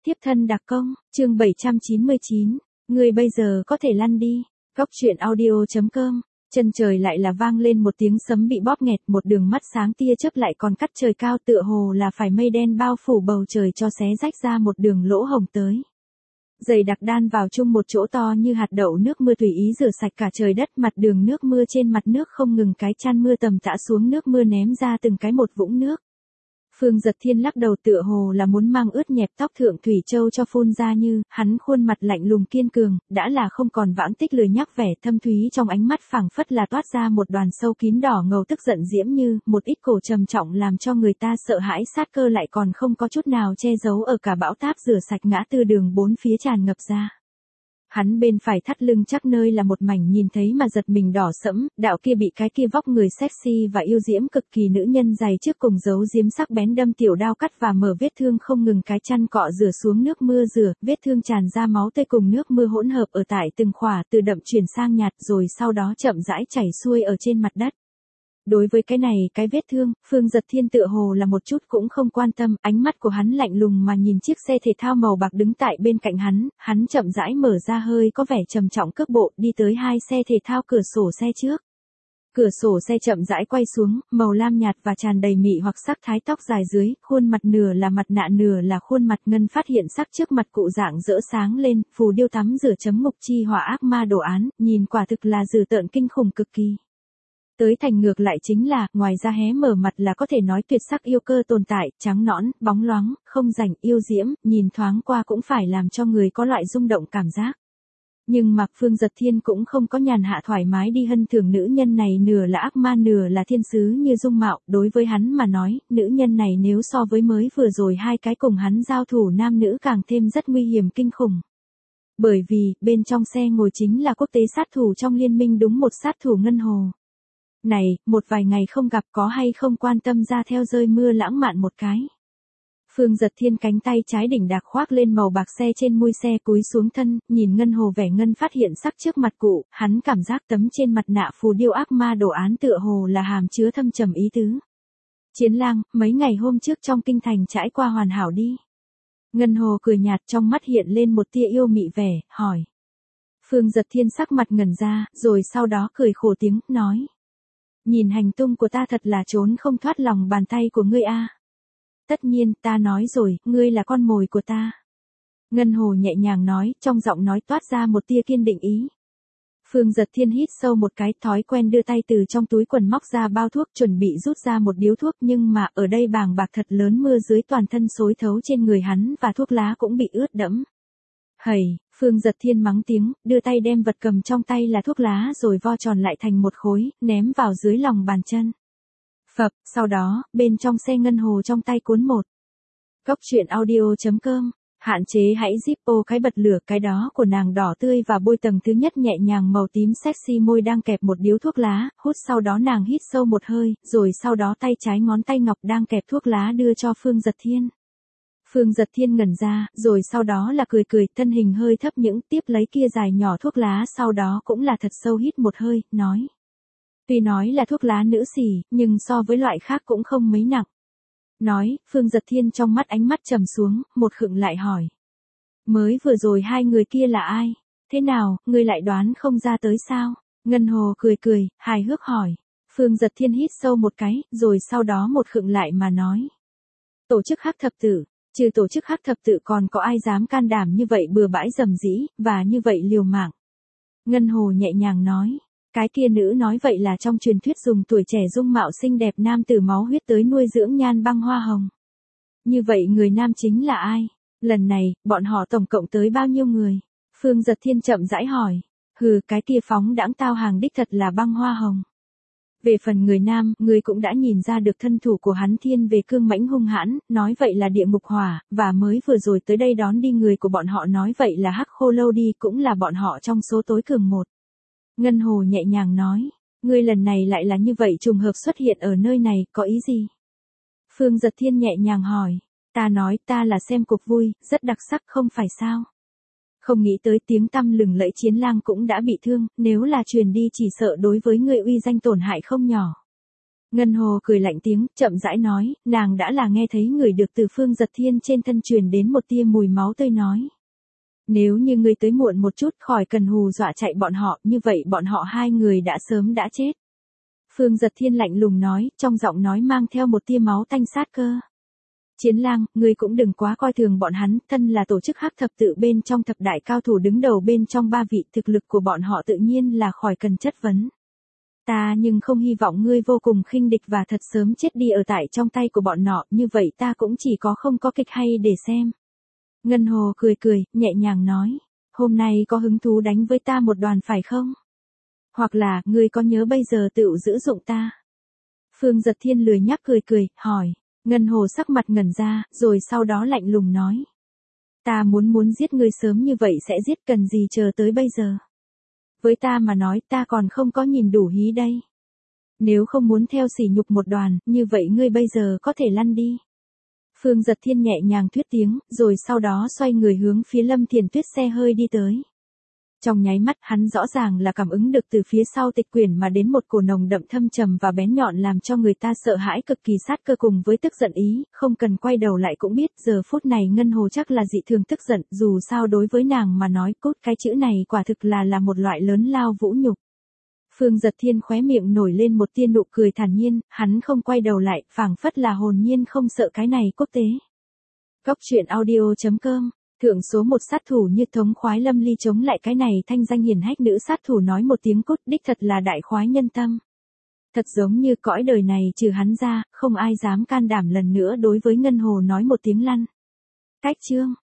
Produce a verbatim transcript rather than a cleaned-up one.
Tiếp thân đặc công, chương bảy trăm chín mươi chín, người bây giờ có thể lăn đi. Góc truyện audio chấm com. Chân trời lại là vang lên một tiếng sấm bị bóp nghẹt, một đường mắt sáng tia chớp lại còn cắt trời cao, tựa hồ là phải mây đen bao phủ bầu trời cho xé rách ra một đường lỗ hồng tới. Dày đặc đan vào chung một chỗ to như hạt đậu, nước mưa tùy ý rửa sạch cả trời đất, mặt đường nước mưa trên mặt nước không ngừng, cái chan mưa tầm tã xuống, nước mưa ném ra từng cái một vũng nước. Phương Giật Thiên lắc đầu, tựa hồ là muốn mang ướt nhẹp tóc Thượng Thủy Châu cho phun ra, như hắn khuôn mặt lạnh lùng kiên cường, đã là không còn vãng tích lười nhắc, vẻ thâm thúy trong ánh mắt phảng phất là toát ra một đoàn sâu kín đỏ ngầu, tức giận diễm như một ít cổ trầm trọng làm cho người ta sợ hãi, sát cơ lại còn không có chút nào che giấu ở cả bão táp rửa sạch ngã tư đường bốn phía tràn ngập ra. Hắn bên phải thắt lưng chắc nơi là một mảnh nhìn thấy mà giật mình đỏ sẫm, đạo kia bị cái kia vóc người sexy và yêu diễm cực kỳ nữ nhân giày trước cùng giấu diếm sắc bén đâm tiểu đao cắt và mở vết thương không ngừng, cái chăn cọ rửa xuống nước mưa rửa, vết thương tràn ra máu tươi cùng nước mưa hỗn hợp ở tại từng khỏa, từ đậm chuyển sang nhạt rồi sau đó chậm rãi chảy xuôi ở trên mặt đất. Đối với cái này cái vết thương, Phương Giật Thiên tựa hồ là một chút cũng không quan tâm, ánh mắt của hắn lạnh lùng mà nhìn chiếc xe thể thao màu bạc đứng tại bên cạnh hắn, hắn chậm rãi mở ra hơi có vẻ trầm trọng cước bộ đi tới hai xe thể thao cửa sổ xe trước. Cửa sổ xe chậm rãi quay xuống, màu lam nhạt và tràn đầy mị hoặc sắc thái tóc dài dưới, khuôn mặt nửa là mặt nạ nửa là khuôn mặt ngân phát hiện sắc trước mặt cụ dạng rỡ sáng lên, phù điêu tắm rửa chấm ngục chi hỏa ác ma đồ án, nhìn quả thực là dữ tợn kinh khủng cực kỳ. Tới thành ngược lại chính là, ngoài ra hé mở mặt là có thể nói tuyệt sắc yêu cơ tồn tại, trắng nõn, bóng loáng, không rảnh, yêu diễm, nhìn thoáng qua cũng phải làm cho người có loại rung động cảm giác. Nhưng mà Phương Giật Thiên cũng không có nhàn hạ thoải mái đi hân thưởng nữ nhân này, nửa là ác ma nửa là thiên sứ như dung mạo, đối với hắn mà nói, nữ nhân này nếu so với mới vừa rồi hai cái cùng hắn giao thủ nam nữ càng thêm rất nguy hiểm kinh khủng. Bởi vì, bên trong xe ngồi chính là quốc tế sát thủ trong liên minh, đúng một sát thủ Ngân Hồ. Này, một vài ngày không gặp, có hay không quan tâm ra theo rơi mưa lãng mạn một cái. Phương Giật Thiên cánh tay trái đỉnh đạc khoác lên màu bạc xe trên mui xe, cúi xuống thân, nhìn Ngân Hồ vẻ ngân phát hiện sắc trước mặt cụ, hắn cảm giác tấm trên mặt nạ phù điêu ác ma đồ án tựa hồ là hàm chứa thâm trầm ý tứ. Chiến lang, mấy ngày hôm trước trong kinh thành trải qua hoàn hảo đi. Ngân Hồ cười nhạt, trong mắt hiện lên một tia yêu mị vẻ, hỏi. Phương Giật Thiên sắc mặt ngẩn ra, rồi sau đó cười khổ tiếng, nói. Nhìn hành tung của ta thật là trốn không thoát lòng bàn tay của ngươi a. Tất nhiên, ta nói rồi, ngươi là con mồi của ta. Ngân Hồ nhẹ nhàng nói, trong giọng nói toát ra một tia kiên định ý. Phương Giật Thiên hít sâu một cái, thói quen đưa tay từ trong túi quần móc ra bao thuốc, chuẩn bị rút ra một điếu thuốc, nhưng mà ở đây bàng bạc thật lớn mưa dưới toàn thân xối thấu trên người hắn và thuốc lá cũng bị ướt đẫm. Hầy, Phương Giật Thiên mắng tiếng, đưa tay đem vật cầm trong tay là thuốc lá rồi vo tròn lại thành một khối, ném vào dưới lòng bàn chân. Phập, sau đó, bên trong xe Ngân Hồ trong tay cuốn một. Góc truyện audio chấm com, hạn chế hãy zippo cái bật lửa, cái đó của nàng đỏ tươi và bôi tầng thứ nhất nhẹ nhàng màu tím sexy, môi đang kẹp một điếu thuốc lá, hút sau đó nàng hít sâu một hơi, rồi sau đó tay trái ngón tay ngọc đang kẹp thuốc lá đưa cho Phương Giật Thiên. Phương Giật Thiên ngẩn ra, rồi sau đó là cười cười, thân hình hơi thấp những, tiếp lấy kia dài nhỏ thuốc lá, sau đó cũng là thật sâu hít một hơi, nói. Tuy nói là thuốc lá nữ xỉ, nhưng so với loại khác cũng không mấy nặng. Nói, Phương Giật Thiên trong mắt ánh mắt trầm xuống, một khựng lại hỏi. Mới vừa rồi hai người kia là ai? Thế nào, ngươi lại đoán không ra tới sao? Ngân Hồ cười cười, hài hước hỏi. Phương Giật Thiên hít sâu một cái, rồi sau đó một khựng lại mà nói. Tổ chức Hắc Thập Tự. Trừ tổ chức Hắc Thập Tự còn có ai dám can đảm như vậy bừa bãi rầm rĩ, và như vậy liều mạng. Ngân Hồ nhẹ nhàng nói, cái kia nữ nói vậy là trong truyền thuyết dùng tuổi trẻ dung mạo xinh đẹp nam tử máu huyết tới nuôi dưỡng nhan băng hoa hồng. Như vậy người nam chính là ai? Lần này, bọn họ tổng cộng tới bao nhiêu người? Phương Giật Thiên chậm rãi hỏi, hừ, cái kia phóng đãng tao hàng đích thật là băng hoa hồng. Về phần người nam, người cũng đã nhìn ra được thân thủ của hắn thiên về cương mãnh hung hãn, nói vậy là địa ngục hỏa, và mới vừa rồi tới đây đón đi người của bọn họ nói vậy là hắc khô lâu đi, cũng là bọn họ trong số tối cường một. Ngân Hồ nhẹ nhàng nói, ngươi lần này lại là như vậy trùng hợp xuất hiện ở nơi này, có ý gì? Phương Giật Thiên nhẹ nhàng hỏi, ta nói ta là xem cuộc vui, rất đặc sắc không phải sao? Không nghĩ tới tiếng tăm lừng lẫy Chiến lang cũng đã bị thương, nếu là truyền đi chỉ sợ đối với người uy danh tổn hại không nhỏ. Ngân Hồ cười lạnh tiếng, chậm rãi nói, nàng đã là nghe thấy người được từ Phương Giật Thiên trên thân truyền đến một tia mùi máu tươi nói. Nếu như ngươi tới muộn một chút khỏi cần hù dọa chạy bọn họ, như vậy bọn họ hai người đã sớm đã chết. Phương Giật Thiên lạnh lùng nói, trong giọng nói mang theo một tia máu tanh sát cơ. Chiến Lang, ngươi cũng đừng quá coi thường bọn hắn, thân là tổ chức hắc thập tự bên trong thập đại cao thủ đứng đầu bên trong ba vị, thực lực của bọn họ tự nhiên là khỏi cần chất vấn. Ta nhưng không hy vọng ngươi vô cùng khinh địch và thật sớm chết đi ở tại trong tay của bọn nọ, như vậy ta cũng chỉ có không có kịch hay để xem. Ngân Hồ cười cười, nhẹ nhàng nói, hôm nay có hứng thú đánh với ta một đoàn phải không? Hoặc là, ngươi có nhớ bây giờ tựu giữ dụng ta? Phương Giật Thiên lười nhắc cười cười, hỏi. Ngân Hồ sắc mặt ngẩn ra, rồi sau đó lạnh lùng nói. Ta muốn muốn giết ngươi sớm như vậy sẽ giết, cần gì chờ tới bây giờ? Với ta mà nói, ta còn không có nhìn đủ hí đây. Nếu không muốn theo sỉ nhục một đoàn, như vậy ngươi bây giờ có thể lăn đi. Phương Giật Thiên nhẹ nhàng thuyết tiếng, rồi sau đó xoay người hướng phía Lâm Thiền Tuyết xe hơi đi tới. Trong nháy mắt hắn rõ ràng là cảm ứng được từ phía sau tịch quyển mà đến một cổ nồng đậm thâm trầm và bén nhọn làm cho người ta sợ hãi cực kỳ sát cơ cùng với tức giận ý, không cần quay đầu lại cũng biết giờ phút này Ngân Hồ chắc là dị thường tức giận, dù sao đối với nàng mà nói cốt cái chữ này quả thực là là một loại lớn lao vũ nhục. Phương Giật Thiên khóe miệng nổi lên một tia nụ cười thản nhiên, hắn không quay đầu lại, phảng phất là hồn nhiên không sợ cái này quốc tế. Góc truyện audio chấm com Thượng số một sát thủ như thống khoái Lâm Ly chống lại cái này thanh danh hiển hách nữ sát thủ nói một tiếng cút, đích thật là đại khoái nhân tâm. Thật giống như cõi đời này trừ hắn ra, không ai dám can đảm lần nữa đối với Ngân Hồ nói một tiếng lăn. Cách chương